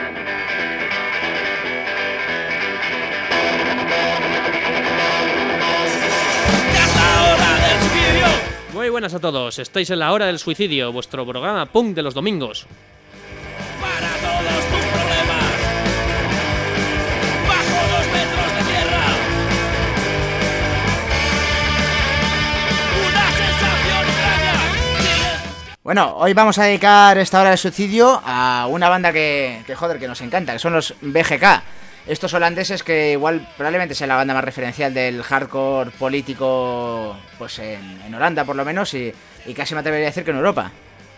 Muy buenas a todos, estáis en la hora del suicidio, vuestro programa punk de los domingos. Para todos tus problemas, bajo 2 metros de tierra, una sensación extraña. Bueno, hoy vamos a dedicar esta hora del suicidio a una banda que nos encanta, que son los BGK. Estos holandeses que igual probablemente sea la banda más referencial del hardcore político, pues en Holanda por lo menos, y casi me atrevería a decir que en Europa.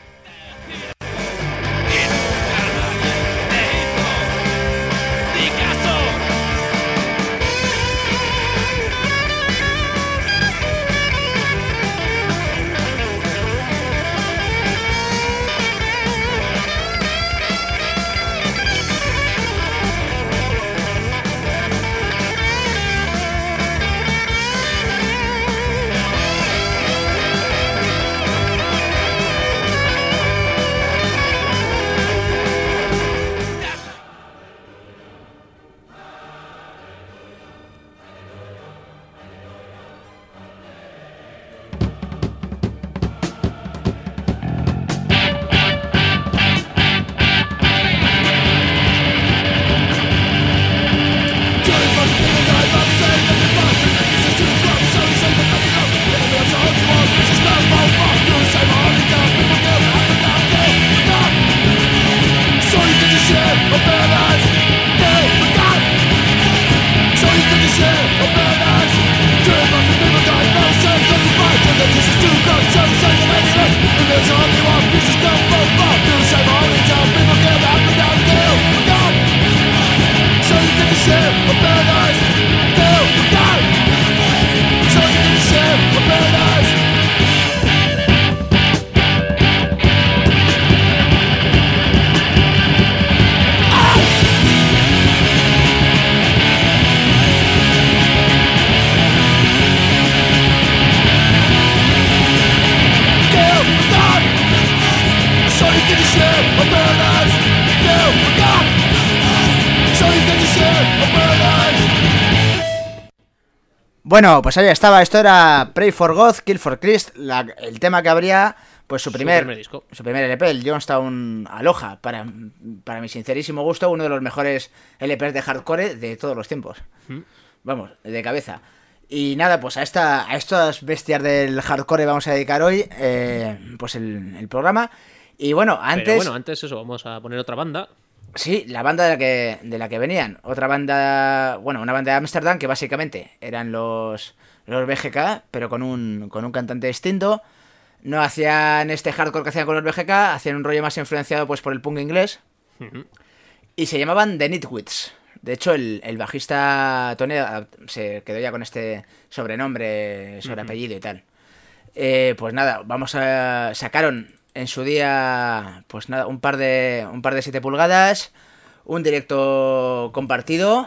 Bueno, pues ahí estaba, esto era Pray for God, Kill for Christ, el tema que habría, pues su primer LP, el Johnstown Aloha, para mi sincerísimo gusto, uno de los mejores LPs de hardcore de todos los tiempos. Vamos, de cabeza. Y nada, pues a estas bestias del hardcore vamos a dedicar hoy pues el programa. Y bueno, antes eso, vamos a poner otra banda. Sí, la banda de la que venían. Otra banda, bueno, una banda de Ámsterdam que básicamente eran los BGK, pero con un cantante distinto. No hacían este hardcore que hacían con los BGK, hacían un rollo más influenciado pues por el punk inglés. Y se llamaban The Nitwits. De hecho, el bajista Tony se quedó ya con este sobrenombre, sobreapellido y tal. Pues nada, sacaron en su día, pues nada, un par de 7 pulgadas, un directo compartido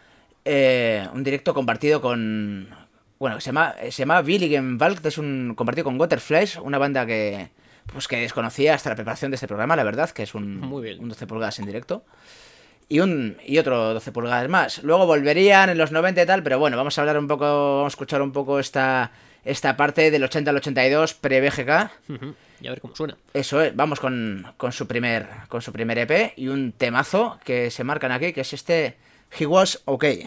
con, bueno, se llama Billigen Valk, es un compartido con Waterflies, una banda que desconocía hasta la preparación de este programa, la verdad, que es un 12 pulgadas en directo. Y otro 12 pulgadas más. Luego volverían en los 90 y tal, pero bueno, vamos a escuchar un poco esta parte del 80 al 82 pre-BGK. Y a ver cómo suena. Eso es, vamos con su primer EP y un temazo que se marcan aquí, que es este He Was Okay.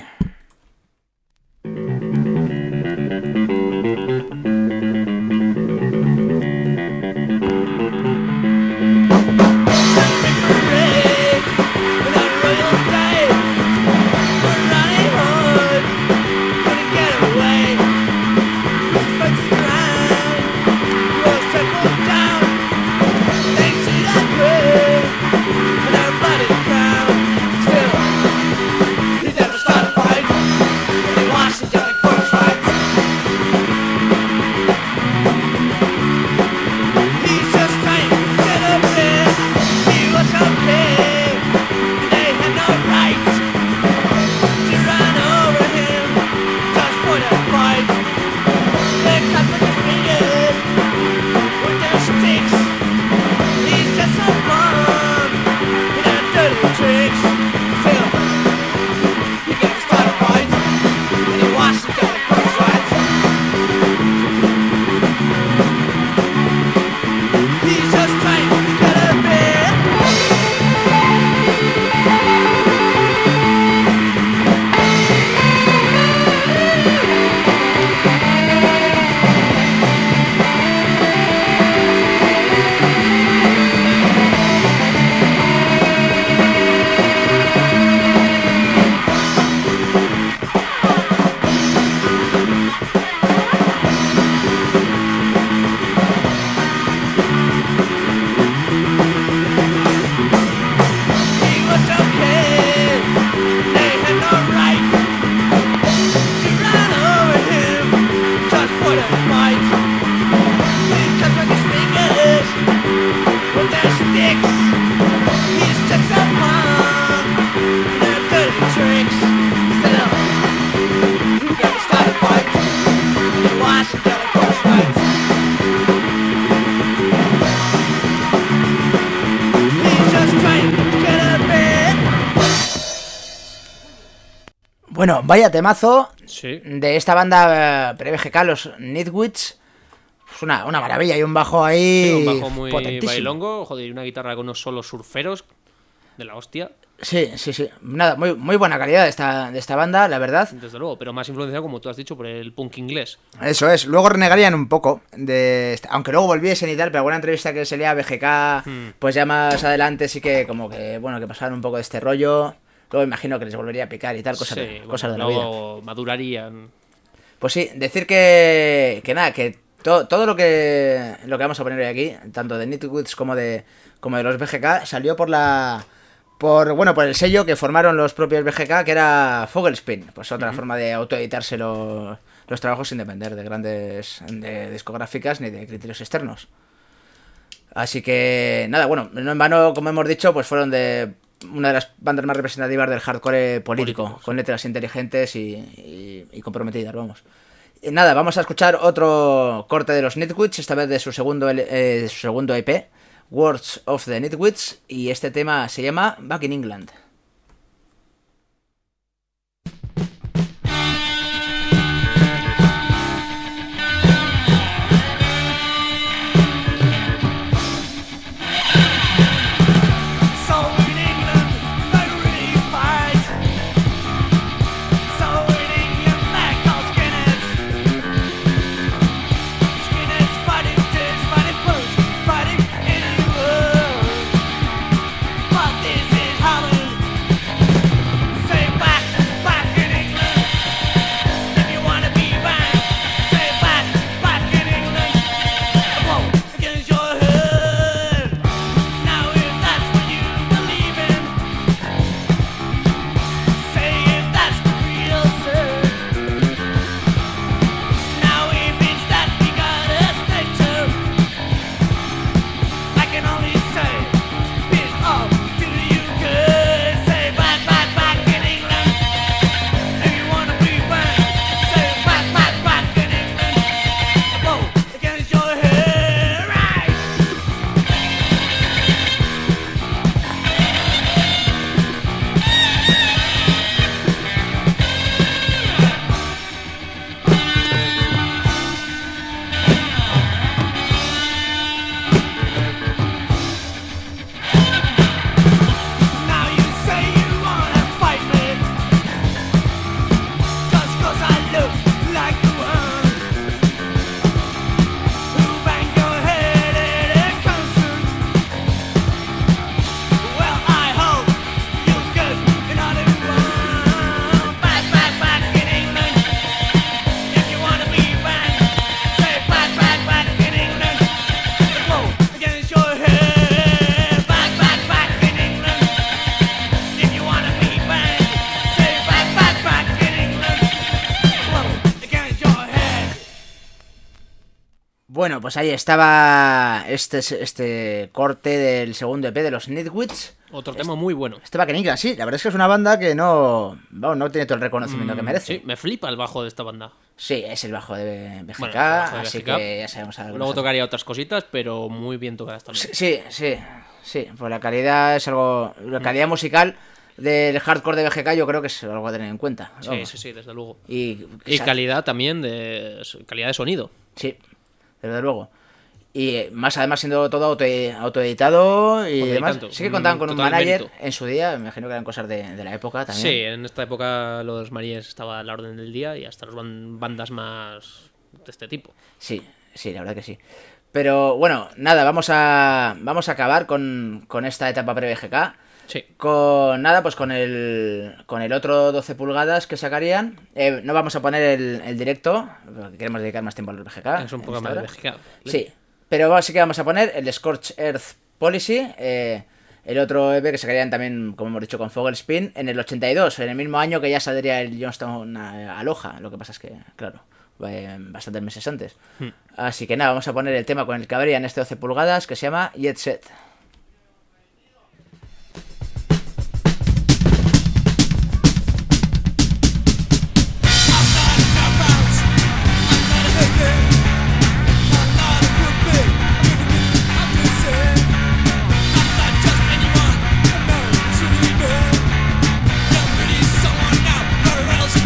Fight. Bueno, vaya temazo Sí. de esta banda pre-BGK, los Nitwits. Es una maravilla, y un bajo ahí Sí, un bajo muy potentísimo. bailongo, joder, y una guitarra con unos solos surferos de la hostia, Sí. Nada, muy buena calidad de esta banda, la verdad. desde luego, pero más influenciado, como tú has dicho, por el punk inglés. Eso es. Luego renegarían un poco aunque luego volviesen y tal, pero alguna entrevista que se leía a BGK, pues ya más adelante sí que como que, bueno, que pasaban un poco de este rollo. Luego imagino que les volvería a picar y tal, cosas Sí, de bueno, la vida. luego madurarían. Pues sí, decir que nada, que todo lo que vamos a poner hoy aquí, tanto de Nitwits como de los BGK, salió por el sello que formaron los propios BGK, que era Fogelspin. Pues otra forma de autoeditarse los trabajos sin depender de grandes discográficas ni de criterios externos. Así que nada, bueno, no en vano, como hemos dicho, pues fueron de una de las bandas más representativas del hardcore político, con letras inteligentes y comprometidas, vamos. Y nada, vamos a escuchar otro corte de los Nitwits, esta vez de su segundo EP, Words of the Nitwits, y este tema se llama Back in England. Bueno, pues ahí estaba este corte del segundo EP de los Nitwits. Otro tema muy bueno. Este Back in England, sí, la verdad es que es una banda que no tiene todo el reconocimiento que merece. Sí, me flipa el bajo de esta banda. Sí, es el bajo de BGK, Bueno, el bajo de así BGK. que ya sabemos algo. Luego tocaría otras cositas, pero muy bien tocadas también. Sí, pues la calidad es algo... La calidad musical del hardcore de BGK yo creo que es algo a tener en cuenta. Vamos. Sí, desde luego. Y calidad también calidad de sonido. Sí, desde luego. Y más además siendo todo autoeditado y demás. Sí que contaban con un manager en su día, me imagino que eran cosas de la época también. Sí, en esta época los Maríes estaba a la orden del día y hasta las bandas más de este tipo. Sí, la verdad que sí. Pero bueno, nada, vamos a acabar con esta etapa pre-BGK. Sí. Con el otro 12 pulgadas que sacarían. No vamos a poner el directo, porque queremos dedicar más tiempo al BGK. Es un poco más de BGK. Sí, pero sí que vamos a poner el Scorched Earth Policy, el otro EP que sacarían también, como hemos dicho, con Fogelspin, en el 82, en el mismo año que ya saldría el Johnstone Aloha. Lo que pasa es que, claro, bastantes meses antes. Así que nada, vamos a poner el tema con el que abrían este 12 pulgadas, que se llama Jet Set. Someone now, nowhere else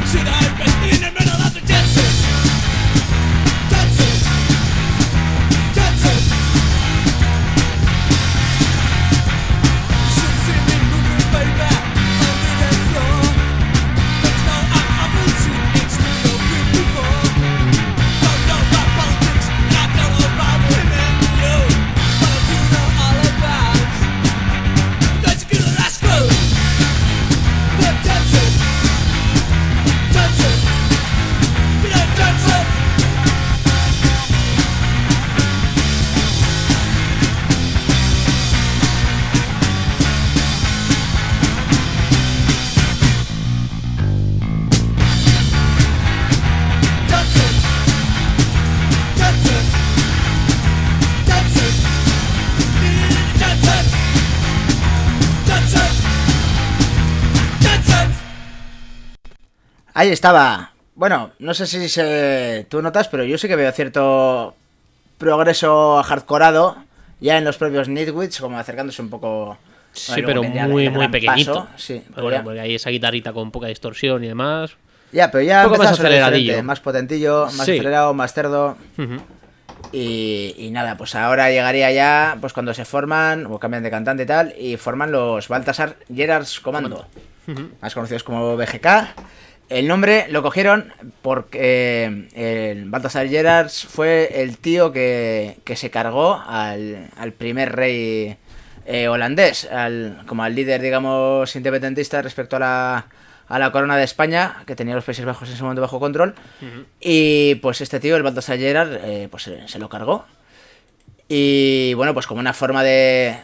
Ahí estaba. Bueno, no sé si tú notas, pero yo sí que veo cierto progreso hardcoreado ya en los propios Nitwits, como acercándose un poco. Sí, Bueno, pero luego vendría muy, el muy gran pequeñito. paso, sí, Pero pero bueno, ya. porque hay esa guitarrita con poca distorsión y demás. Ya, pero ya Un poco empezaba más a ser aceleradillo. diferente, más potentillo, más Sí. acelerado, más cerdo. Ujú. Y nada, pues ahora llegaría ya, pues cuando se forman, o cambian de cantante y tal, y forman los Baltasar Gerards Commando, más conocidos como BGK. El nombre lo cogieron porque el Baltasar Gerards fue el tío que se cargó al primer rey holandés, como al líder, digamos, independentista respecto a la corona de España, que tenía los Países Bajos en ese momento bajo control. Y pues este tío, el Baltasar Gerard, pues se lo cargó. Y bueno, pues como una forma de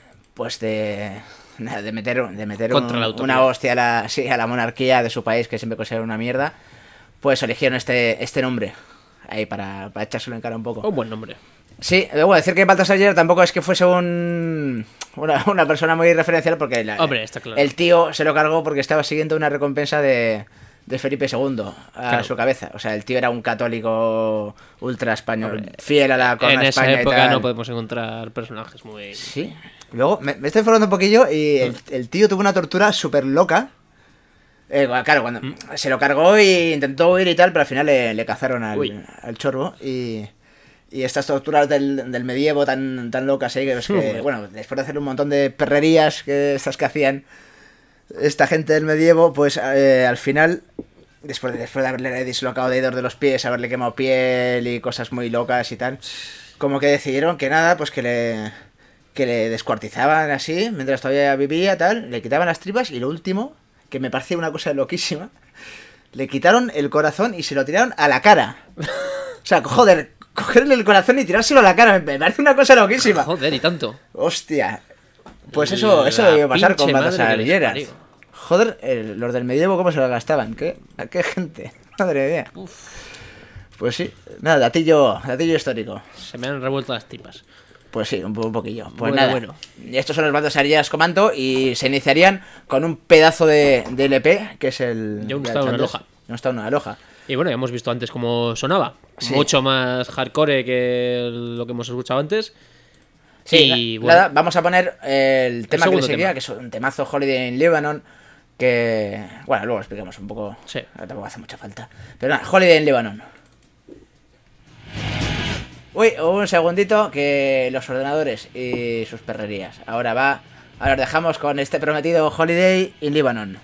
meter Contra la autoridad. una hostia a la monarquía de su país, que siempre considera una mierda, pues eligieron este nombre ahí para echárselo en cara un poco. Un buen nombre. Sí, debo decir que Baltasar Gerard tampoco es que fuese una persona muy referencial, porque Hombre, está claro. el tío se lo cargó porque estaba siguiendo una recompensa de Felipe II a su cabeza. O sea, el tío era un católico ultra español, Hombre, fiel a la corona En de esa España y época tal. no podemos encontrar personajes muy... Sí. Luego, me estoy informando un poquillo y el tío tuvo una tortura súper loca. Claro, cuando se lo cargó y intentó huir y tal, pero al final le cazaron al chorro y estas torturas del medievo tan locas, que es que, bueno, después de hacer un montón de perrerías que hacían esta gente del medievo, pues al final, después de haberle dislocado dedos de los pies, haberle quemado piel y cosas muy locas y tal, como que decidieron que nada, pues que le descuartizaban así, mientras todavía vivía, tal, le quitaban las tripas y lo último, que me parece una cosa loquísima, le quitaron el corazón y se lo tiraron a la cara. O sea, joder, cogerle el corazón y tirárselo a la cara, me parece una cosa loquísima. Joder, y tanto. Hostia. Pues eso debió pasar con pinche madre Baltasar que les Gerard. parió. Joder, los del medievo cómo se lo gastaban, qué gente, madre mía. Pues sí, nada, datillo histórico. Se me han revuelto las tripas. Pues sí, un poquillo. Pues Bueno, nada, bueno. estos son los Baltasar Gerard Commando y se iniciarían con un pedazo de LP, que es el... Youngstown Aloha. Youngstown Aloha. Y bueno, ya hemos visto antes cómo sonaba. Sí. Mucho más hardcore que lo que hemos escuchado antes. Sí, Y bueno, nada, vamos a poner el tema que le segundo seguía, tema. que es un temazo Holiday in Lebanon, que... Bueno, luego explicamos un poco, Sí. tampoco hace mucha falta. Pero nada, Holiday in Lebanon. Uy, un segundito, que los ordenadores y sus perrerías. Ahora os dejamos con este prometido Holiday in Lebanon.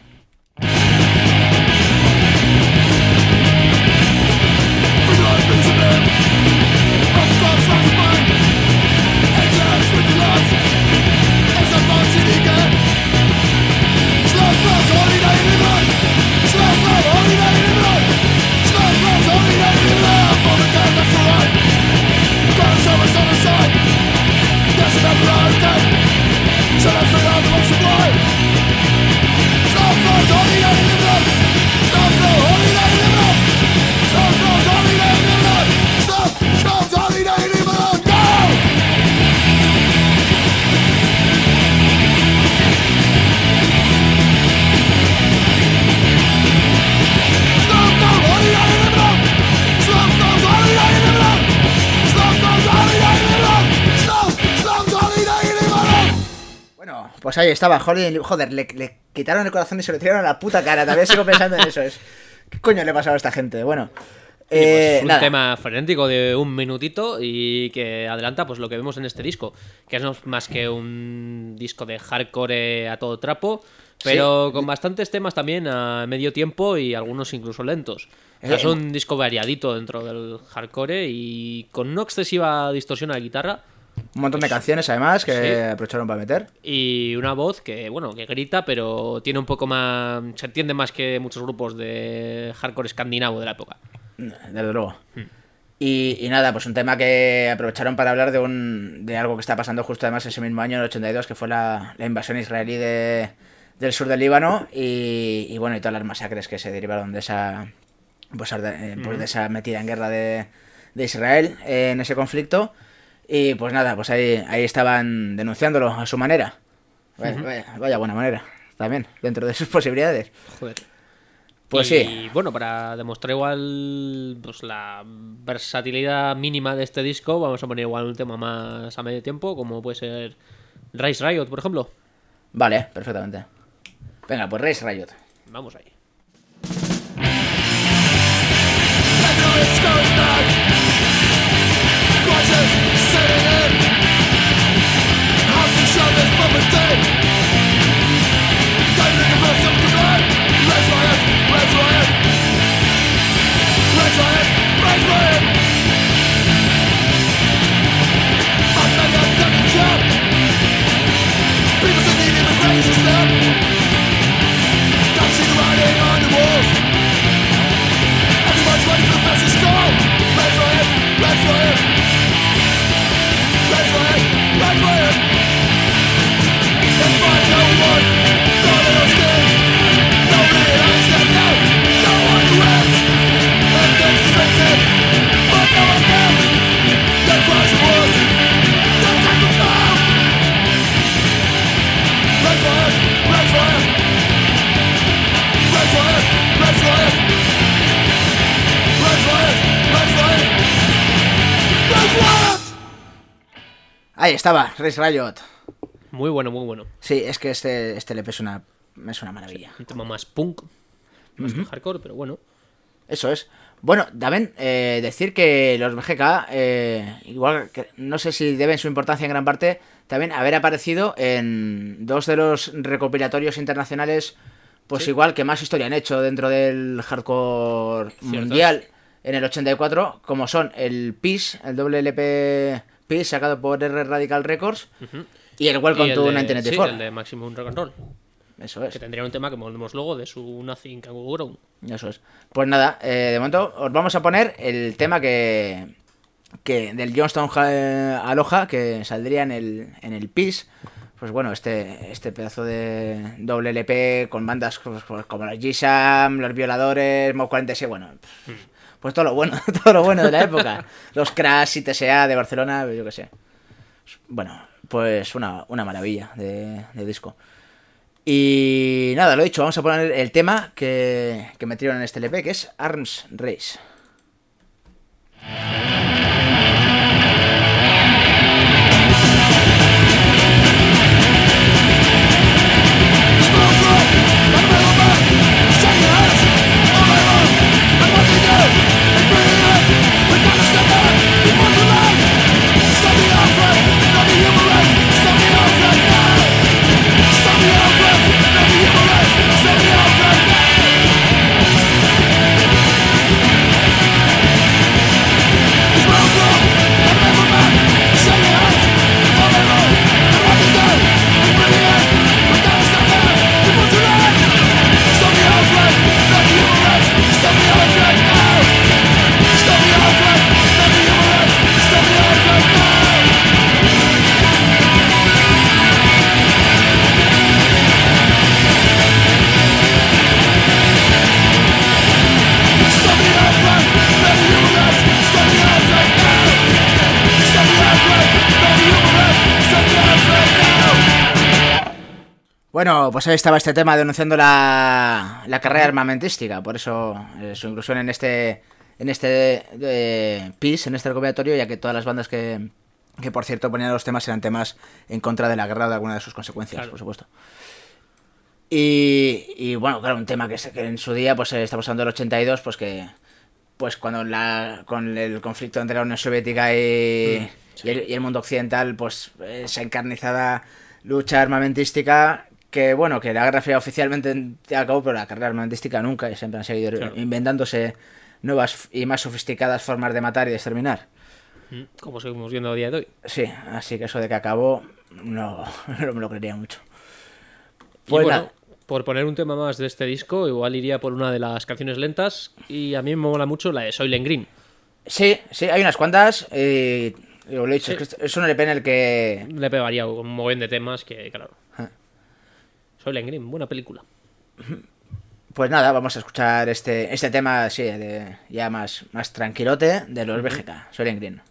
Bueno, pues ahí estaba, joder, le quitaron el corazón y se lo tiraron a la puta cara. También sigo pensando en eso. ¿Qué coño le ha pasado a esta gente? Bueno, pues un nada. tema frenético de un minutito y que adelanta pues lo que vemos en este disco, que es no más que un disco de hardcore a todo trapo, pero Sí. con bastantes temas también a medio tiempo y algunos incluso lentos. O sea, es un disco variadito dentro del hardcore y con no excesiva distorsión a la guitarra Un montón de canciones, además, que Sí. aprovecharon para meter. y una voz que, bueno, que grita, pero tiene un poco más... se entiende más que muchos grupos de hardcore escandinavo de la época. Desde luego. Y nada, pues un tema que aprovecharon para hablar de algo que está pasando justo además ese mismo año, en el 82, que fue la invasión israelí del sur del Líbano y bueno, y todas las masacres que se derivaron de esa pues de esa metida en guerra de Israel en ese conflicto. Y pues nada, pues ahí estaban denunciándolo a su manera. Vaya buena manera, también, dentro de sus posibilidades. Joder. Pues y, sí. bueno, para demostrar igual pues la versatilidad mínima de este disco, vamos a poner igual un tema más a medio tiempo, como puede ser Rise Riot, por ejemplo. Vale, perfectamente. Venga, pues Rise Riot. Vamos ahí. Ahí estaba, Rise Riot. Muy bueno, muy bueno. Sí, es que este LP es una maravilla. Un tema más punk, más que hardcore, pero bueno. Eso es. Bueno, también decir que los BGK, igual que no sé si deben su importancia en gran parte, también haber aparecido en dos de los recopilatorios internacionales, pues Sí. igual que más historia han hecho dentro del hardcore Cierto. mundial en el 84, como son el Peace, el doble LP Peace sacado por R Radical Records, y el Welcome Y el to de- 1994. sí, el de Maximum Rock and Roll, Eso es. que tendría un tema que volvemos luego de su Nothing Can Go Wrong. Eso es. Pues nada, de momento os vamos a poner el tema que del Johnstown Aloha, que saldría en el Peace. Pues bueno, este pedazo de doble LP con bandas como los G-Sam, los Violadores, Mob 46, bueno, pues todo lo bueno, todo lo bueno de la época. Los Crash y TSA de Barcelona, yo qué sé. Bueno, pues una maravilla de disco. Y nada, lo dicho, vamos a poner el tema que metieron en este LP, que es Arms Race. Bueno, pues ahí estaba este tema denunciando la carrera armamentística, por eso su inclusión en este Peace, en este recopilatorio, ya que todas las bandas que por cierto ponían los temas eran temas en contra de la guerra o de alguna de sus consecuencias, Claro. por supuesto. Y bueno, claro, un tema que en su día, pues estamos hablando del 82, pues que pues cuando con el conflicto entre la Unión Soviética y el mundo occidental, pues esa encarnizada lucha armamentística, que bueno, que la Guerra Fría oficialmente acabó, pero la carrera armamentística nunca, y siempre han seguido inventándose nuevas y más sofisticadas formas de matar y de exterminar. Como seguimos viendo a día de hoy. Sí, así que eso de que acabó, no me lo creería mucho. Y Pues bueno, nada. por poner un tema más de este disco, igual iría por una de las canciones lentas, y a mí me mola mucho la de Soylent Green. Sí, hay unas cuantas, y lo he dicho, Sí. es que es un LP en el que... Le pegaría un montón de temas que, claro. Ah. Soylent Green, buena película. Pues nada, vamos a escuchar este tema, sí, ya más tranquilote, de los BGK, Soylent Green.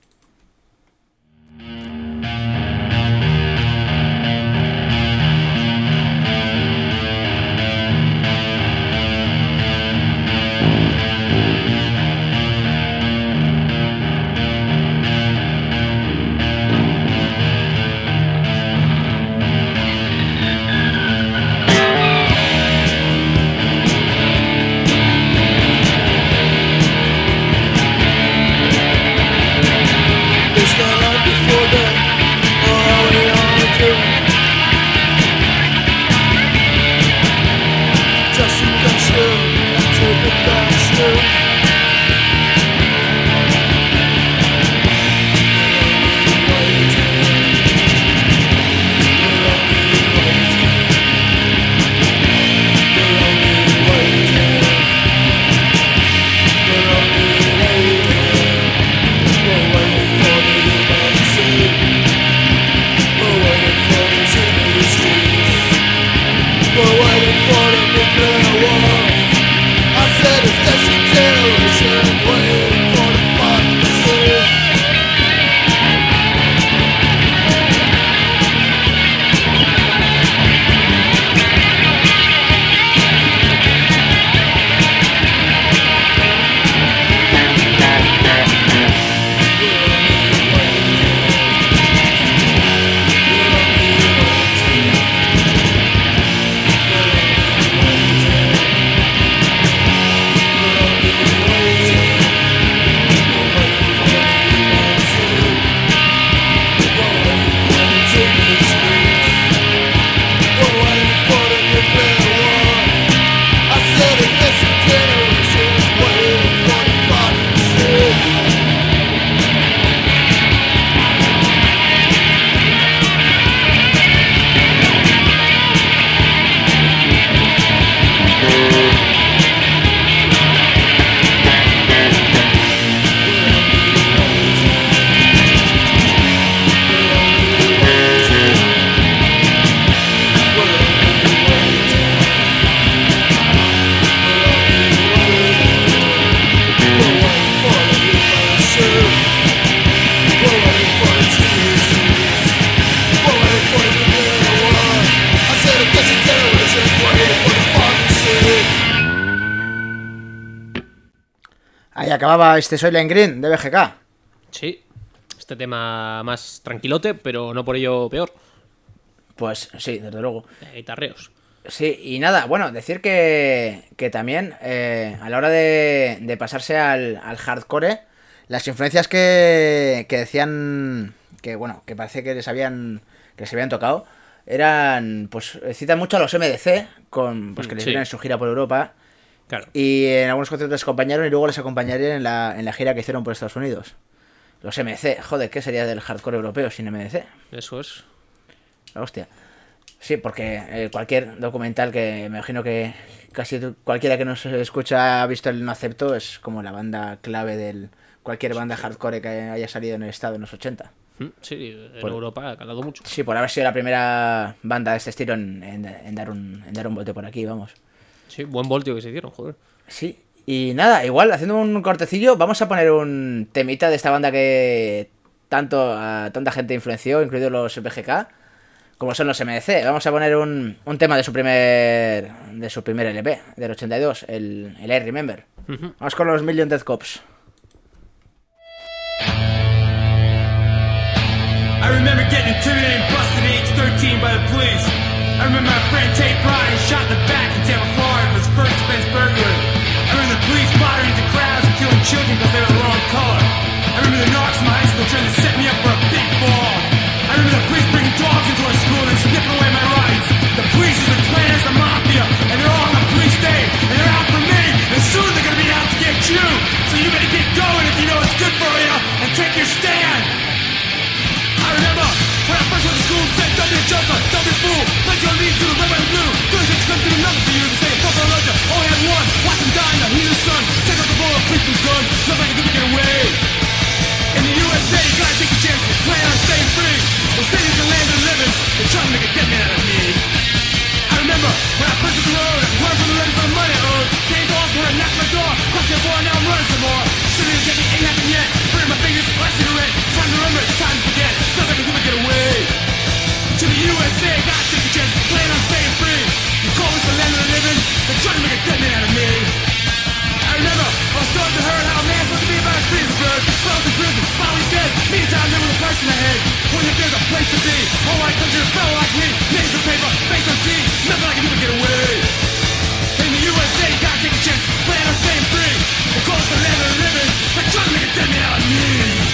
Ahí acababa este Soylent Green de BGK. Sí, este tema más tranquilote, pero no por ello peor. Pues sí, desde luego. Guitarreos. Sí, y nada, bueno, decir que también a la hora de pasarse al hardcore, las influencias que decían que, bueno, que parece que les habían tocado, eran, pues, citan mucho a los MDC, pues que les vieron en su gira por Europa. Claro. Y en algunos conciertos les acompañaron y luego les acompañarían en la gira que hicieron por Estados Unidos. Los MDC, joder, ¿qué sería del hardcore europeo sin MDC? Eso es. La hostia. Sí, porque cualquier documental que me imagino que casi cualquiera que nos escucha ha visto el No Acepto, es como la banda clave del cualquier banda hardcore que haya salido en el estado en los 80. Sí, en Europa ha calado mucho. Sí, por haber sido la primera banda de este estilo en dar un volteo por aquí, vamos. Sí, buen voltio que se hicieron, joder. Sí, y nada, igual, haciendo un cortecillo, vamos a poner un temita de esta banda que a tanta gente influenció, incluidos los BGK, como son los MDC. Vamos a poner un tema de su primer LP, del 82, el I Remember. Vamos con los Million Death Cops. I remember getting intimidated and busted at age 13 by the police. I remember my friend Tate Bryan shot in the back in Tampa, Florida for his first offense burglary. I remember the police bothering the crowds and killing children because they were the wrong color. I remember the narcs in my high school trying to set me up for a big fall. I remember the police bringing dogs into our school and sniffing away my rights. The police is a clan, it's a mafia, and they're all on the police day, and they're out for me, and soon they're gonna be out to get you. So you better get going if you know it's good for you, and take your stand. I remember when I first went to school, said don't be a joker, don't be a fool, pledge your allegiance to the red, white, and blue. Doing things couldn't do nothing for you, to say a proper legend, only had one, watch him die in the heat of the sun, take out the bullet, policeman's gun, nothing can get away. In the USA, you gotta take a chance, plan on staying free. The city's the land of the living, they're trying to make a dead man out of me. I remember when I first hit the road, learned from the levy for the money I owed. Came off when I knocked my door, crossed the border, now I'm running some more. City of getting ain't happened yet, burning my fingers, last cigarette. Time to remember, it's time to forget, nothing can ever get away. To the USA, gotta take a chance, plan on staying free. You call this the land of the living, they're trying to make a dead man out of me. I remember, I was starting to hurt how a man's supposed to be about his freedom bird. I was in prison, finally dead, meantime living with a price in the head. When if there's a place to be, all I come to a fellow like me, names on paper, face on sea, nothing I can do to get away. In the USA, you gotta take a chance, plan on staying free. They call us the land of the living, they're trying to make a dead man out of me.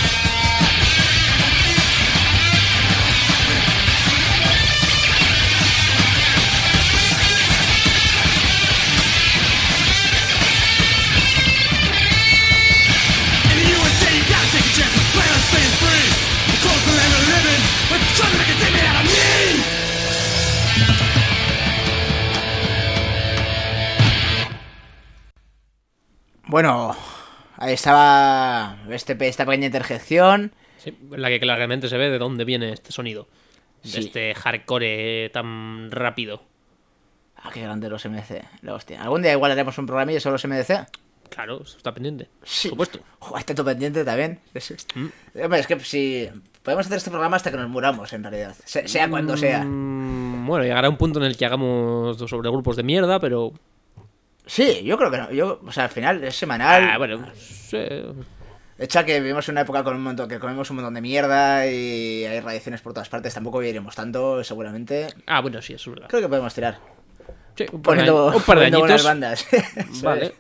Bueno, ahí estaba esta pequeña interjección. Sí, en la que claramente se ve de dónde viene este sonido. De Sí. este hardcore tan rápido. Ah, qué grande los MDC, la hostia. ¿Algún día igual haremos un programillo sobre los MDC? Claro, eso está pendiente. Sí. Por supuesto. Joder, está todo pendiente también. Hombre, es que si podemos hacer este programa hasta que nos muramos, en realidad. Sea cuando sea. Bueno, llegará un punto en el que hagamos sobre grupos de mierda, pero... Sí, yo creo que no. O sea, al final es semanal. bueno, sí. Echa que vivimos en una época que comemos un montón de mierda y hay radiaciones por todas partes. Tampoco viviremos tanto, seguramente. Bueno, sí, eso es verdad. Creo que podemos tirar. Sí, un par Poniendo de buenas añitos. bandas. Vale.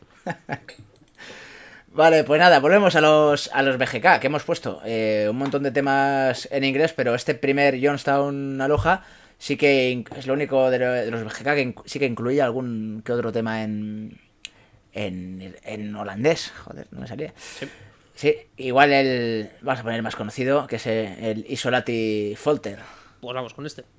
Vale, pues nada, volvemos a los BGK que hemos puesto. Un montón de temas en inglés, pero este primer Johnstown Aloha sí que es lo único de los BGK que sí que incluía algún que otro tema en holandés. Joder, no me salía. Sí, igual vamos a poner el más conocido, que es el Isolati Folter. Pues vamos con este.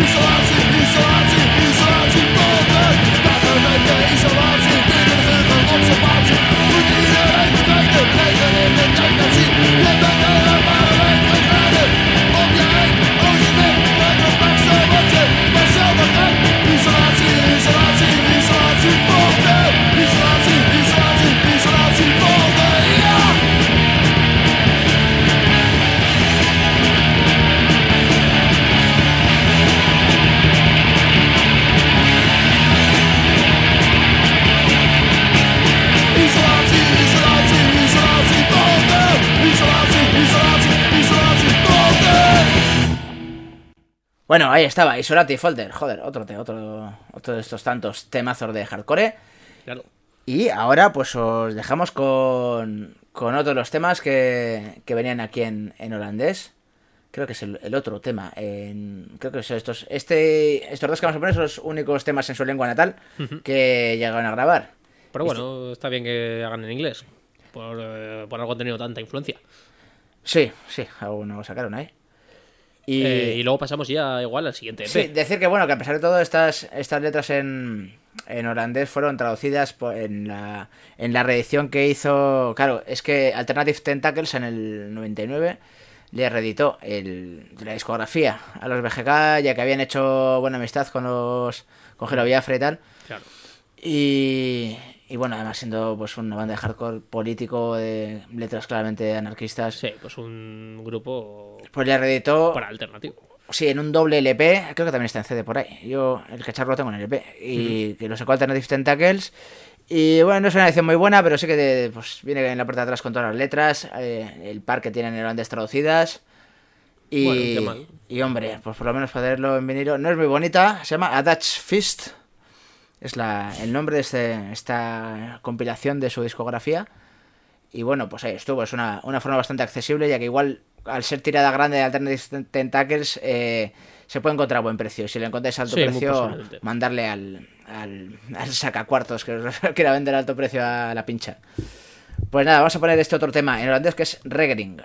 Isolatie, isolatie, volgen. Bakken met de isolatie, binnen de Bueno, ahí estaba, Isolati Folder, joder, otro de estos tantos temazos de hardcore. Claro. Y ahora pues os dejamos con otro de los temas que venían aquí en holandés. Creo que es el otro tema. Creo que son estos dos que vamos a poner son los únicos temas en su lengua natal que llegaron a grabar. Pero bueno, está bien que hagan en inglés. Por algo ha tenido tanta influencia. Sí, alguno sacaron ahí. Y luego pasamos ya igual al siguiente EP. Sí, decir que bueno, que a pesar de todo estas letras en holandés fueron traducidas en la reedición que hizo. Claro, es que Alternative Tentacles en el 99 le reeditó la discografía a los BGK, ya que habían hecho buena amistad con Gero Biafra y tal. Claro. Y bueno, además siendo pues una banda de hardcore político de letras claramente anarquistas. Sí, pues un grupo Pues le reeditó. para alternativo. Sí, en un doble LP, creo que también está en CD por ahí. Yo el cacharro lo tengo en LP. Y que lo sacó Alternative Tentacles. Y bueno, no es una edición muy buena, pero sí que pues viene en la parte de atrás con todas las letras. El par que tienen en holandés traducidas. Y, Bueno, qué mal. y hombre, pues por lo menos para verlo en vinilo. No es muy bonita, se llama A Dutch Fist. Es el nombre de esta compilación de su discografía. Y bueno, pues ahí estuvo. Es una forma bastante accesible, ya que igual al ser tirada grande de Alternative Tentacles se puede encontrar a buen precio. Y si le encontráis a alto Sí, muy precio, posiblemente. mandarle al sacacuartos que os quiera vender a alto precio a la pincha. Pues nada, vamos a poner este otro tema en holandés que es Regering.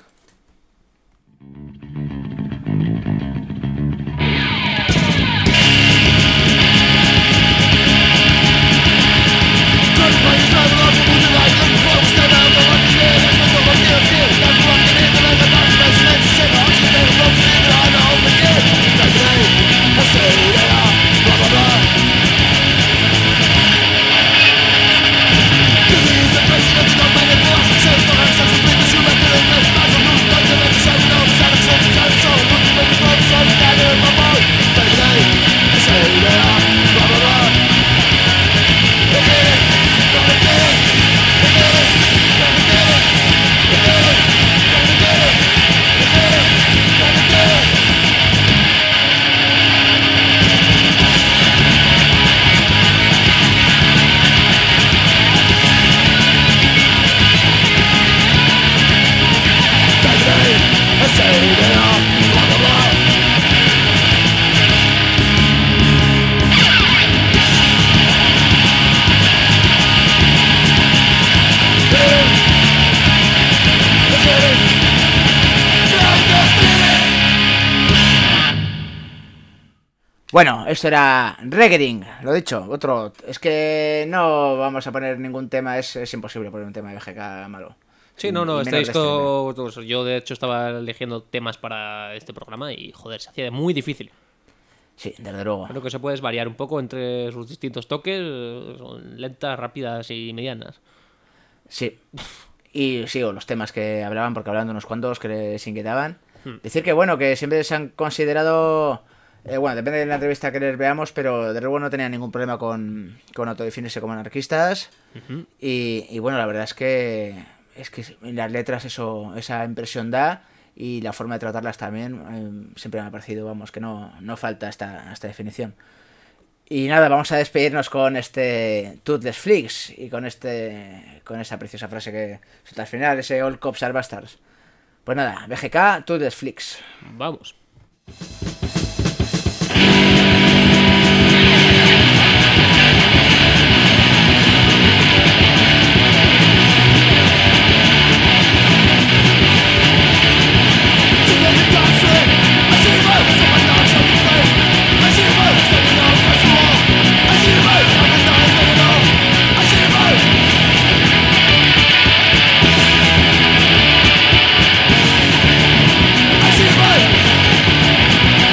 Bueno, esto era Regering, lo dicho, otro. Es que no vamos a poner ningún tema, es imposible poner un tema de BGK malo. Sí, no, Y este menos de disco, pues, yo de hecho estaba eligiendo temas para este programa y joder, se hacía muy difícil. Sí, desde luego. Creo que se puede variar un poco entre sus distintos toques, son lentas, rápidas y medianas. Sí. Y sigo los temas que hablaban, porque hablaban de unos cuantos que les inquietaban. Decir que bueno, que siempre se han considerado... bueno, depende de la entrevista que les veamos, pero de luego no tenían ningún problema con autodefinirse como anarquistas. Y bueno, la verdad es que en las letras esa impresión da, y la forma de tratarlas también siempre me ha parecido, vamos, que no falta esta definición. Y nada, vamos a despedirnos con este Toothless Flicks y con esa preciosa frase que suelta al final, ese All Cops Are Bastards. Pues nada, BGK, Toothless Flicks. Vamos. I see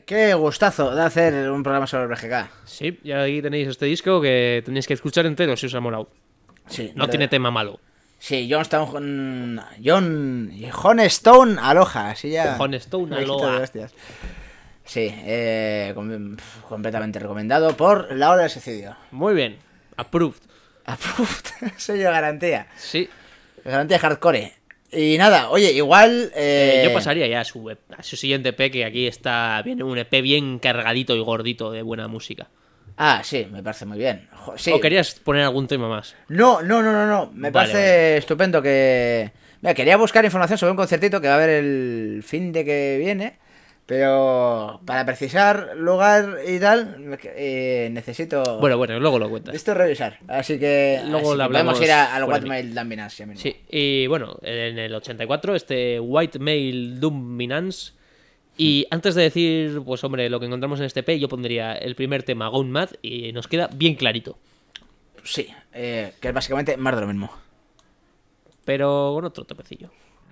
qué gustazo de hacer un programa sobre el BGK. Sí, y ahí tenéis este disco que tenéis que escuchar entero si os ha molado. Sí, No tiene tema malo. Sí, John Stone Aloha, así ya. John Stone Me quito Aloha. de hostias. Sí, completamente recomendado por la hora del suicidio. Muy bien. Approved. Approved, sello de garantía. Sí. Garantía hardcore. Y nada, oye, igual. Yo pasaría ya a su siguiente EP, que aquí viene un EP bien cargadito y gordito de buena música. Ah, sí, me parece muy bien. Sí. ¿O querías poner algún tema más? No. Me Vale, parece estupendo que. Mira, quería buscar información sobre un concertito que va a haber el fin de que viene. Pero para precisar lugar y tal, necesito. Bueno, luego lo cuentas. Esto revisar. Así que. Luego lo hablamos podemos ir al fuera de White Male Dominance ya mismo. Sí, y bueno, en el 84, este White Male Dominance. Y antes de decir, pues hombre, lo que encontramos en este EP, yo pondría el primer tema, Gone Mad, y nos queda bien clarito. Sí, que es básicamente más de lo mismo. Pero con otro topecillo.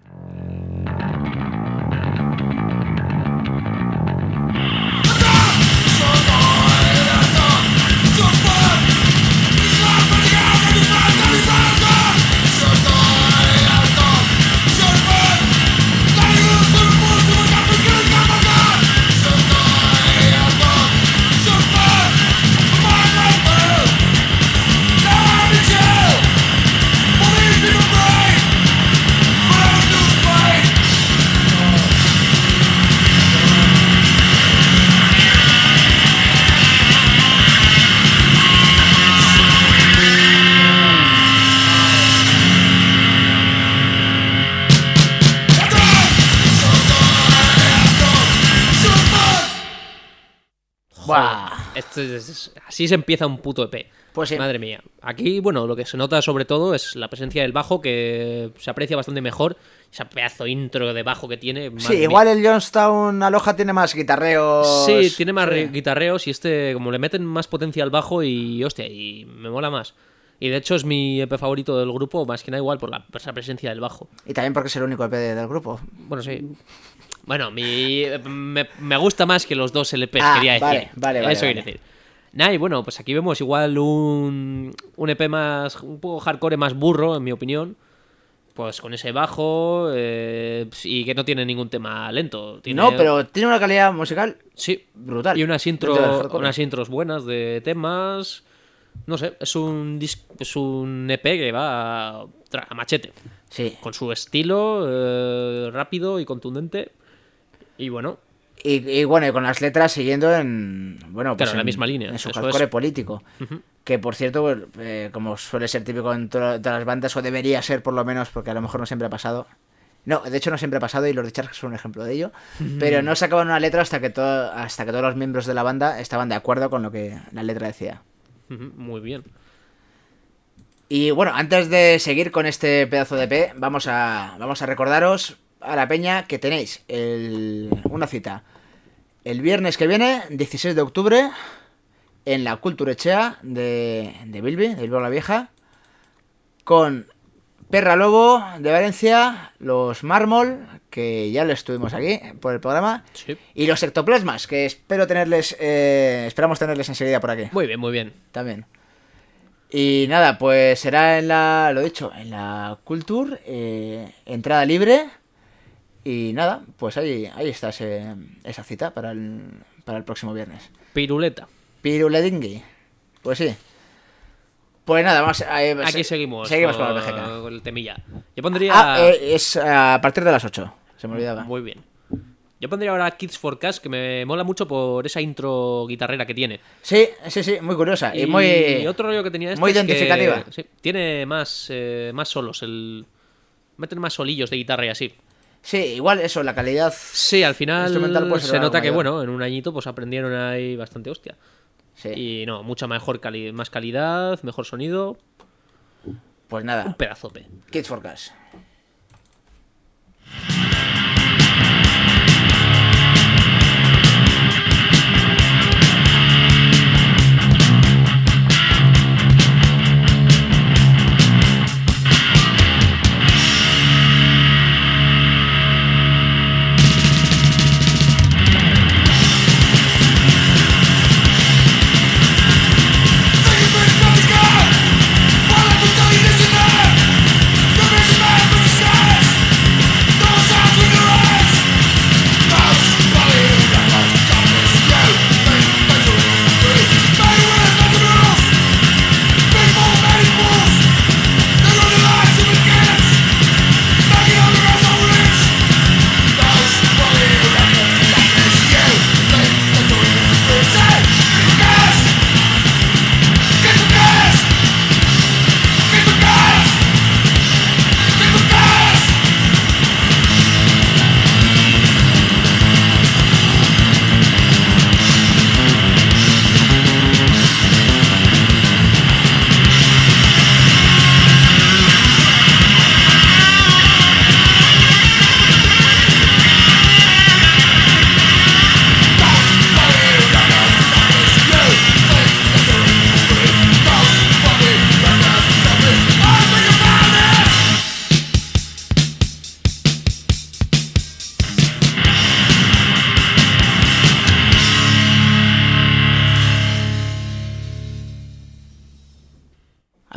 Buah. Así se empieza un puto EP. Pues sí. Madre mía. Aquí, bueno, lo que se nota sobre todo es la presencia del bajo, que se aprecia bastante mejor. Ese pedazo intro de bajo que tiene. Sí, igual el Johnstown Aloha tiene más guitarreos. Sí, tiene más guitarreos y este, como le meten más potencia al bajo y, hostia, y me mola más. Y de hecho es mi EP favorito del grupo, más que nada igual por esa presencia del bajo. Y también porque es el único EP del grupo. Bueno, sí. Bueno, me gusta más que los dos LPs, quería decir. Vale. Eso quiere decir. Nah, y bueno, pues aquí vemos igual un EP más, un poco hardcore, más burro, en mi opinión. Pues con ese bajo y que no tiene ningún tema lento. No, pero tiene una calidad musical sí, brutal. Y unas Dentro del hardcore. intros buenas de temas. No sé, es un EP que va a machete. Sí. Con su estilo rápido y contundente. Y bueno. Y bueno, y con las letras siguiendo en. Bueno, pues claro, en la misma línea. En su Eso hardcore es. político. Ujú. Que por cierto, como suele ser típico en todas las bandas, o debería ser por lo menos, porque a lo mejor no siempre ha pasado. No, de hecho no siempre ha pasado y los Discharge son un ejemplo de ello. Pero no sacaban una letra hasta que todos los miembros de la banda estaban de acuerdo con lo que la letra decía. Ujú, muy bien. Y bueno, antes de seguir con este pedazo de EP, vamos a recordaros a la peña que tenéis una cita el viernes que viene, 16 de octubre, en la Culturechea de Bilbao la Vieja, con Perra Lobo de Valencia, los Mármol, que ya les tuvimos aquí por el programa, Sí. y los Ectoplasmas, que esperamos tenerles enseguida por aquí. Muy bien, muy bien. También. Y nada, pues será en la Culture, entrada libre. Y nada, pues ahí está esa cita para el próximo viernes. Piruleta. Piruledingui. Pues sí. Pues nada, vamos Aquí seguimos con el BGK. con el temilla. Yo pondría... Es a partir de las 8. Se me olvidaba. Muy bien. Yo pondría ahora Kids for Cash, que me mola mucho por esa intro guitarrera que tiene. Sí, muy curiosa. Y muy. otro rollo que tenía muy es que, identificativa. sí, tiene más solos. Meten más solillos de guitarra y así. Sí, igual eso, la calidad. Sí, al final instrumental puede ser se algo nota que, mayor. bueno, en un añito pues aprendieron ahí bastante hostia. Sí. Y no, mucha mejor más calidad, mejor sonido. Pues Un nada, pedazote. Kids for Cash.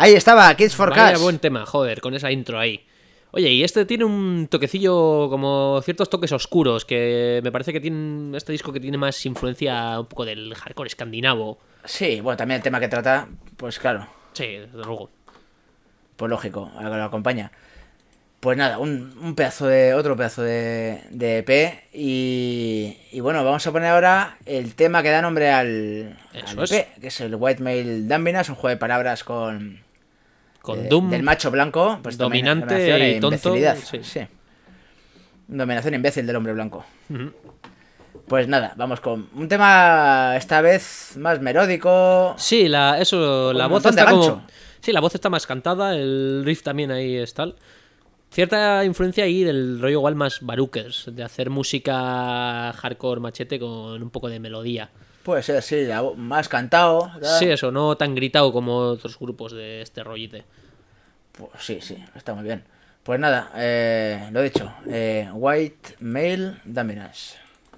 Ahí estaba, Kids for Vaya Cats. buen tema, joder, con esa intro ahí. Oye, y este tiene un toquecillo, como ciertos toques oscuros, que me parece que tiene este disco que tiene más influencia un poco del hardcore escandinavo. Sí, bueno, también el tema que trata, pues claro, Sí, desde luego. pues lógico, a lo que lo acompaña. Pues nada, otro pedazo de EP. Y bueno, vamos a poner ahora el tema que da nombre al Eso EP, que es el White Male Dambinas, un juego de palabras con Doom, del macho blanco, pues dominante dominación e y tonto, imbecilidad. sí. Sí. Dominación imbécil del hombre blanco. Ujú. Pues nada, vamos con un tema esta vez más melódico. Sí, la un voz montón de está como... gancho. Sí, la voz está más cantada, el riff también ahí es tal. Cierta influencia ahí del rollo igual más barookers, de hacer música hardcore machete con un poco de melodía. Puede ser, sí, más cantado. ¿verdad? Sí, eso, no tan gritado como otros grupos de este rollite. Pues sí, está muy bien. Pues nada, lo dicho, White Male Dominance.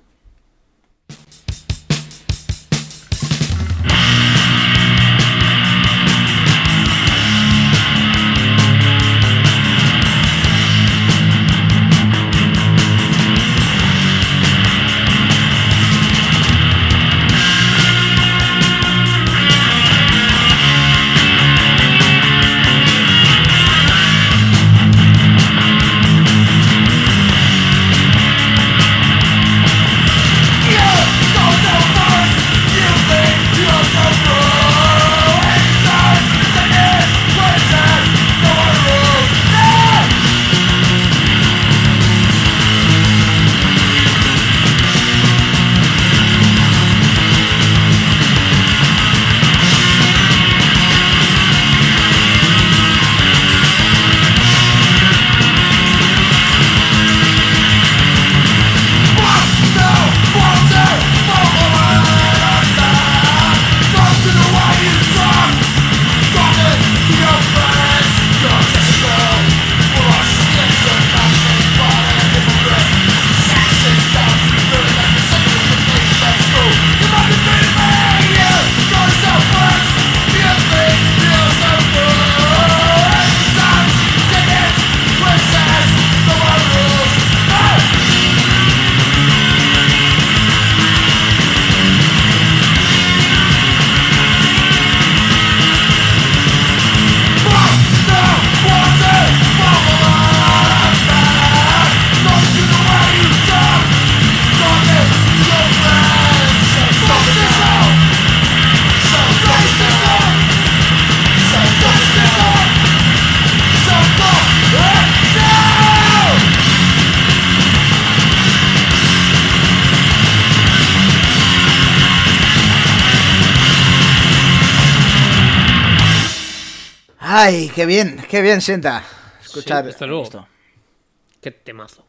Ay, qué bien sienta escuchar Sí, desde luego. esto. Qué temazo.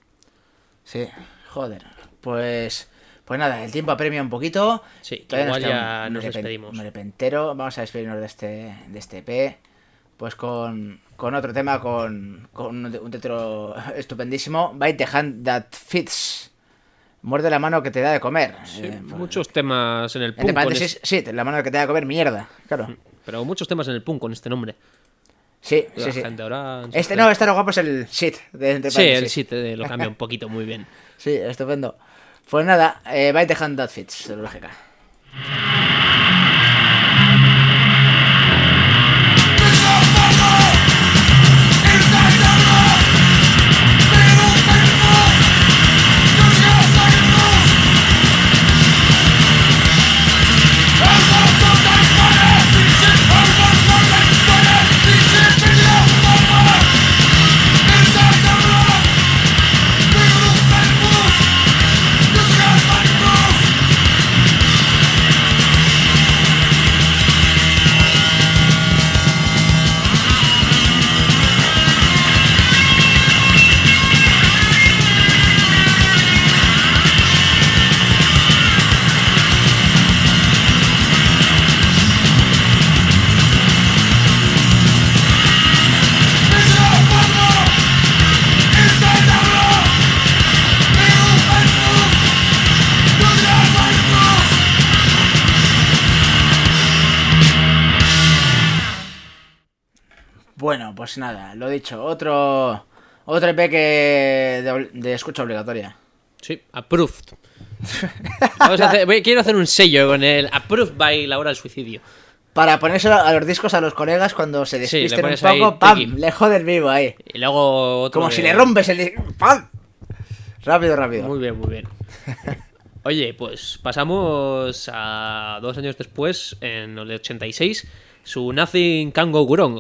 Sí, joder. Pues nada, el tiempo apremia un poquito. Sí, que Todavía igual queda ya un nos despedimos. Un repentero. Vamos a despedirnos de este EP. Pues con otro tema, con un tetro estupendísimo. Bite the hand that fits. Muerde la mano que te da de comer. Sí, muchos temas en el punk. Entre paréntesis, sí, la mano que te da de comer, mierda. Claro. Pero muchos temas en el punk con este nombre. Sí. La gente ahora... Este lo guapo es el shit. Entre Sí, el paréntesis. shit lo cambia un poquito muy bien. Sí, estupendo. Pues nada, Bite the hand that fits, de lógica. Inside Bueno, pues nada, lo dicho, otro EP que de escucha obligatoria. Sí, approved. Quiero hacer un sello con el approved by la hora del suicidio. Para ponérselo a los discos a los colegas cuando se Sí, despisten le un pones ahí, poco, ¡pam! tiki. Le jode el vivo ahí. Y luego otro Como de- si le rompes el disco, ¡pam! Rápido, rápido. Muy bien, muy bien. Oye, pues pasamos a 2 años después, en el 86, su Nothing Can Go Wrong.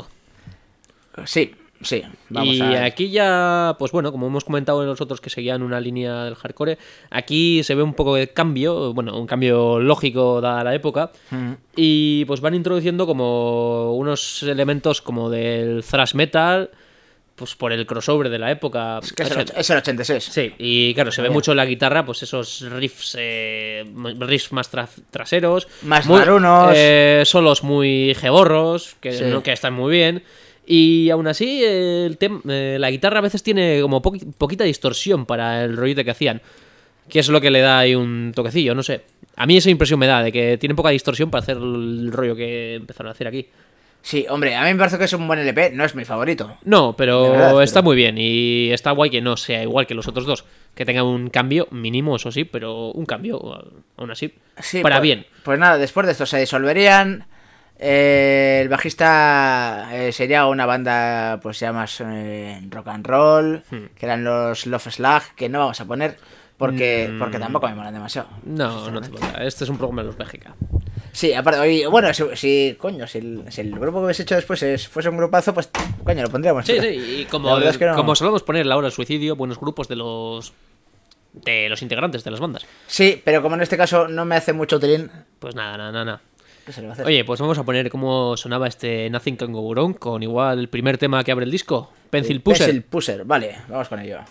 Sí, sí. Vamos Y a... aquí ya, pues bueno, como hemos comentado en los otros que seguían una línea del hardcore, aquí se ve un poco de cambio, bueno, un cambio lógico dada la época, y pues van introduciendo como unos elementos como del thrash metal, pues por el crossover de la época. Es que es el 86. Sí, y claro, se ve mucho en la guitarra, pues esos riffs, riffs más traseros, Más marunos. solos muy geborros, que, Sí. que están muy bien. Y aún así, la guitarra a veces tiene como poquita distorsión para el rollito que hacían, que es lo que le da ahí un toquecillo, no sé. A mí esa impresión me da, de que tiene poca distorsión para hacer el rollo que empezaron a hacer aquí. Sí, hombre, a mí me parece que es un buen LP, no es mi favorito. No, De pero verdad, está pero- muy bien y está guay que no sea igual que los otros dos. Que tenga un cambio mínimo, eso sí, pero un cambio aún así. Sí, para pues, bien. Pues nada, después de esto se disolverían. El bajista sería una banda pues ya más rock and roll, que eran los Love Slag, que no vamos a poner porque tampoco me molan demasiado. No, no te importa. Este es un programa de los BGK. Sí, aparte, bueno, si el grupo que hubiese hecho después fuese un grupazo, pues coño, lo pondríamos. Sí, pero sí, y la como, verdad es que no. como solemos poner la hora del suicidio, buenos grupos de los integrantes de las bandas. Sí, pero como en este caso no me hace mucho tilín, Pues nada. ¿qué se le va a hacer? Oye, pues vamos a poner cómo sonaba este Nothing Can Go Wrong con igual el primer tema que abre el disco, Pencil Pusher. Pencil Pusher, vale, vamos con ello.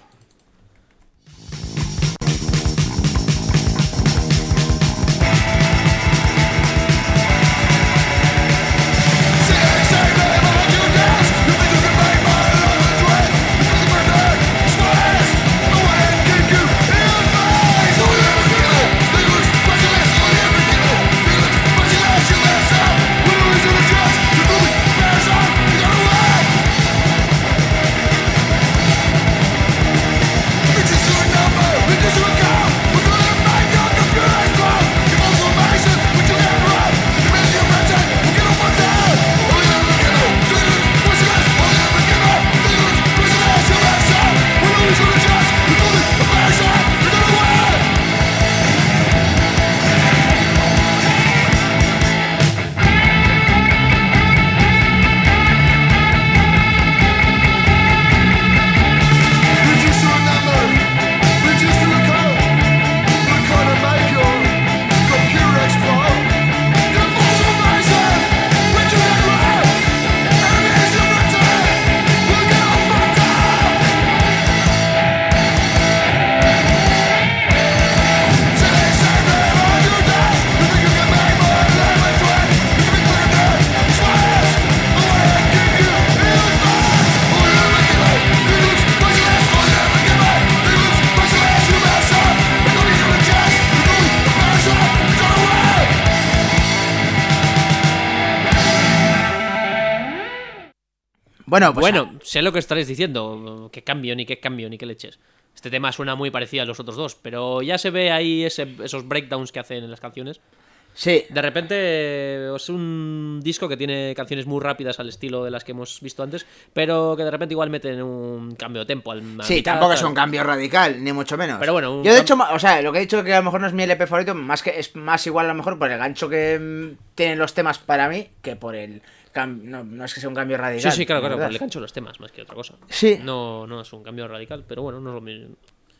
Bueno, pues Bueno, sé lo que estaréis diciendo, qué cambio, ni qué leches. Este tema suena muy parecido a los otros dos, pero ya se ve ahí esos breakdowns que hacen en las canciones. sí, De repente es un disco que tiene canciones muy rápidas al estilo de las que hemos visto antes, pero que de repente igual meten un cambio de tempo. sí, tampoco es un cambio radical, ni mucho menos. Pero bueno, yo de hecho, o sea, lo que he dicho que a lo mejor no es mi LP favorito, más que es más igual a lo mejor por el gancho que tienen los temas para mí, que por el no es que sea un cambio radical. Sí, claro, la por verdad. el gancho de los temas, más que otra cosa. Sí. No es un cambio radical, pero bueno, no es lo mismo.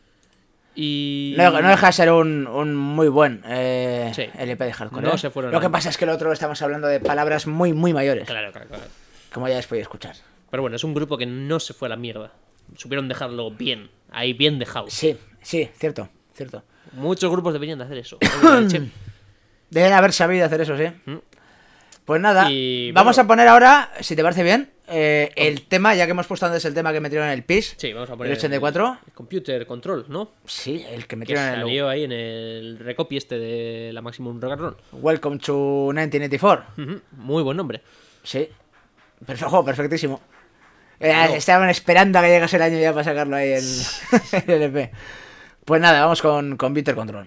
Y... No deja de ser un muy buen Sí. LP de hardcore. No ¿eh? se fueron Lo que a- pasa es que el otro estamos hablando de palabras muy, muy mayores, Claro. como ya habéis podido escuchar. Pero bueno, es un grupo que no se fue a la mierda. Supieron dejarlo bien, ahí bien dejado. Sí, cierto. Muchos grupos deberían de hacer eso. Oye, leche. Deben haber sabido hacer eso, sí. Mm. Pues nada, Y, vamos bueno. a poner ahora, si te parece bien, el tema, ya que hemos puesto antes el tema que metieron en el PIS. Sí, vamos a poner El 84. el Computer Control, ¿no? Sí, el que Que metieron en el salió ahí en el recopy este de la Maximum Rock and Roll. Welcome to 1984. Ujú, muy buen nombre. Sí. Perfectísimo. Estaban esperando a que llegase el año ya para sacarlo ahí en el EP. Pues nada, vamos con Bitter Control.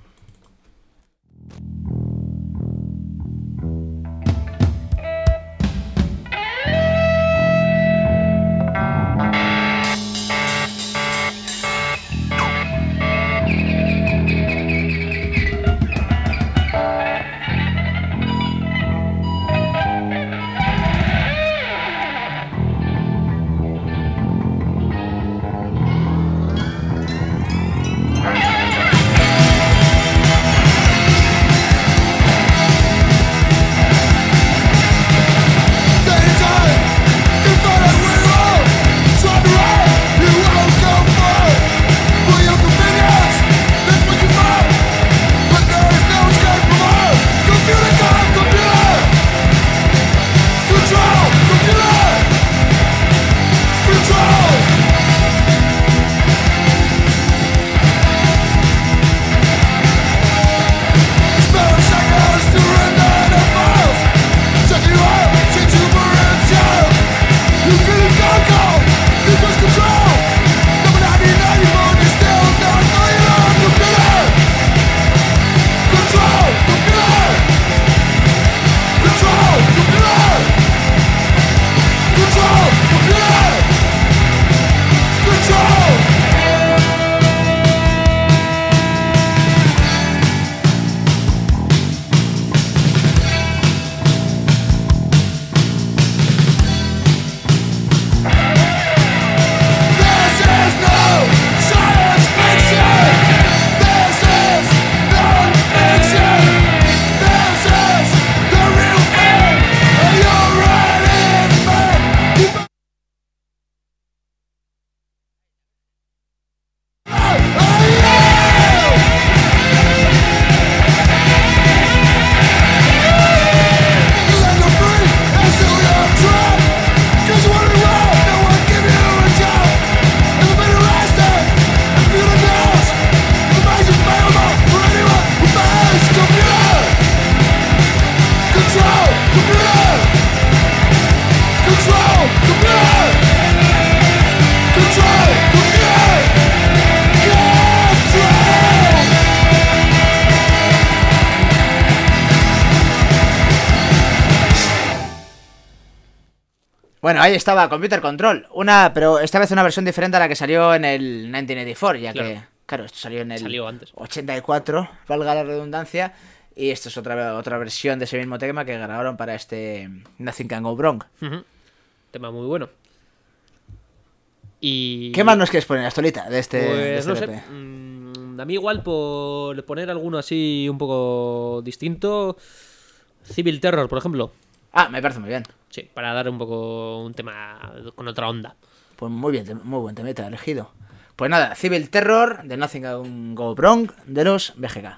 Bueno, ahí estaba Computer Control, pero esta vez una versión diferente a la que salió en el 1984, ya que, claro, esto salió en el antes. 84, valga la redundancia, y esto es otra versión de ese mismo tema que grabaron para este Nothing Can Go Wrong. Tema muy bueno. Y... ¿Qué más nos quieres poner, Astolita, de este, pues, de este no LP? sé, a mí igual por poner alguno así un poco distinto, Civil Terror, por ejemplo. Ah, me parece muy bien. Sí, para dar un poco un tema con otra onda. Pues muy bien, muy buen temita elegido. Pues nada, Civil Terror de Nothing Can Go Wrong de los BGK.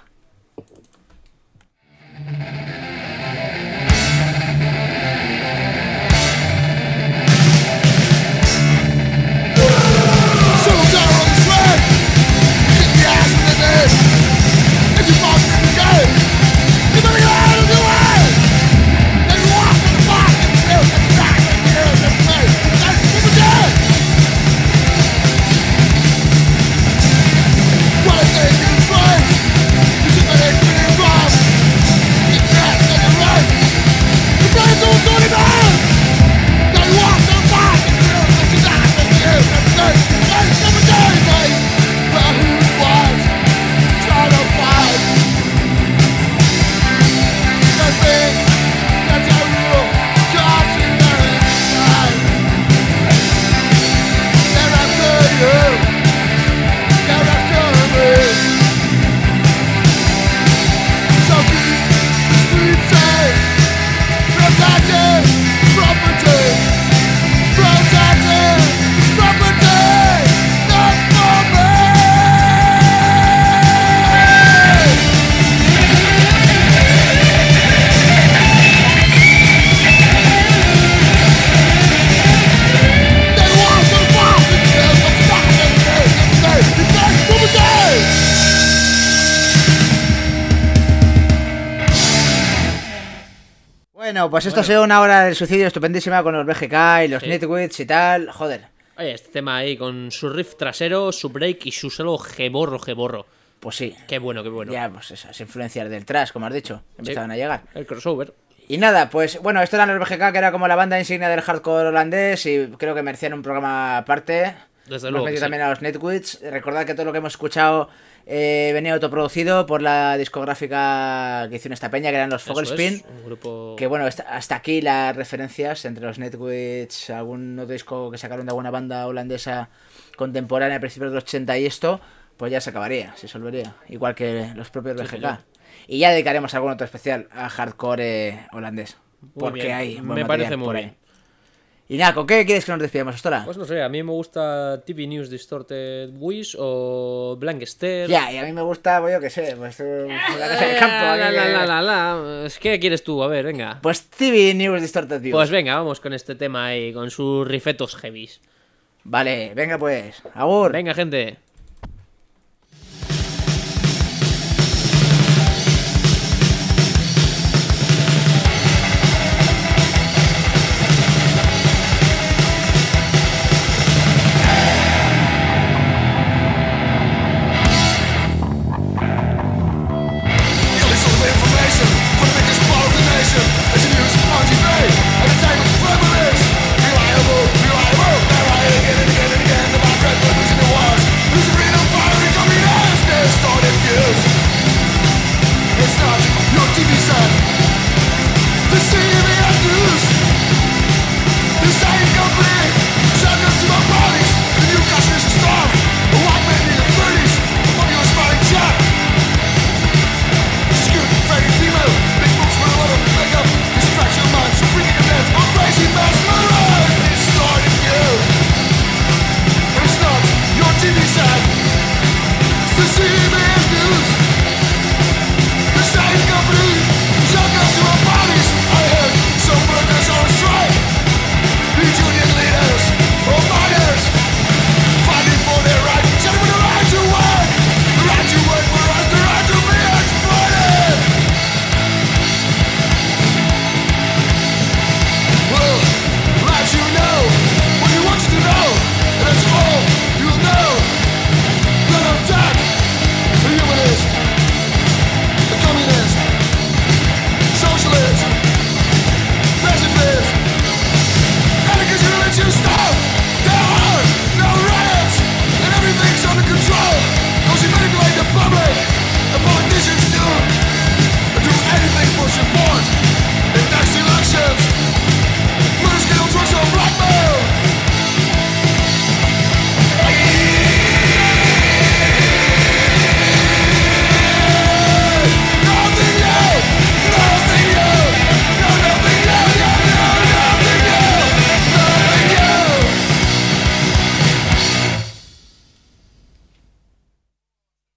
Bueno, pues esto ha sido una hora del suicidio estupendísima con los BGK y los Nitwits y tal. Joder. Oye, este tema ahí con su riff trasero, su break y su solo geborro. Pues sí. Qué bueno, qué bueno. Ya, pues esas influencias del trash, como has dicho, empezaban a llegar. El crossover. Y nada, pues bueno, esto eran los BGK, que era como la banda insignia del hardcore holandés y creo que merecían un programa aparte. Desde Hemos luego que metido sí. también a los Nitwits. Recordad que todo lo que hemos escuchado venía autoproducido por la discográfica que hicieron esta peña, que eran los Eso Fogelspin. es, un grupo... Que bueno, hasta aquí las referencias entre los Nitwits, algún otro disco que sacaron de alguna banda holandesa contemporánea a principios de los 80 y esto, pues ya se acabaría, se disolvería. Igual que los propios BGK. señor. Y ya dedicaremos algún otro especial a hardcore holandés. Muy Porque bien, hay buen me material parece muy por ahí. bien. Y nada, ¿con qué quieres que nos despidamos, Ostola? Pues no sé, a mí me gusta TV News Distorted Wish o Blank Stare. Ya, y a mí me gusta, pues yo qué sé, pues la casa de campo. aquí que- Es ¿qué quieres tú? A ver, venga. Pues TV News Distorted Views. Pues venga, vamos con este tema ahí, con sus rifetos heavies. Vale, venga pues, agur. Venga, gente.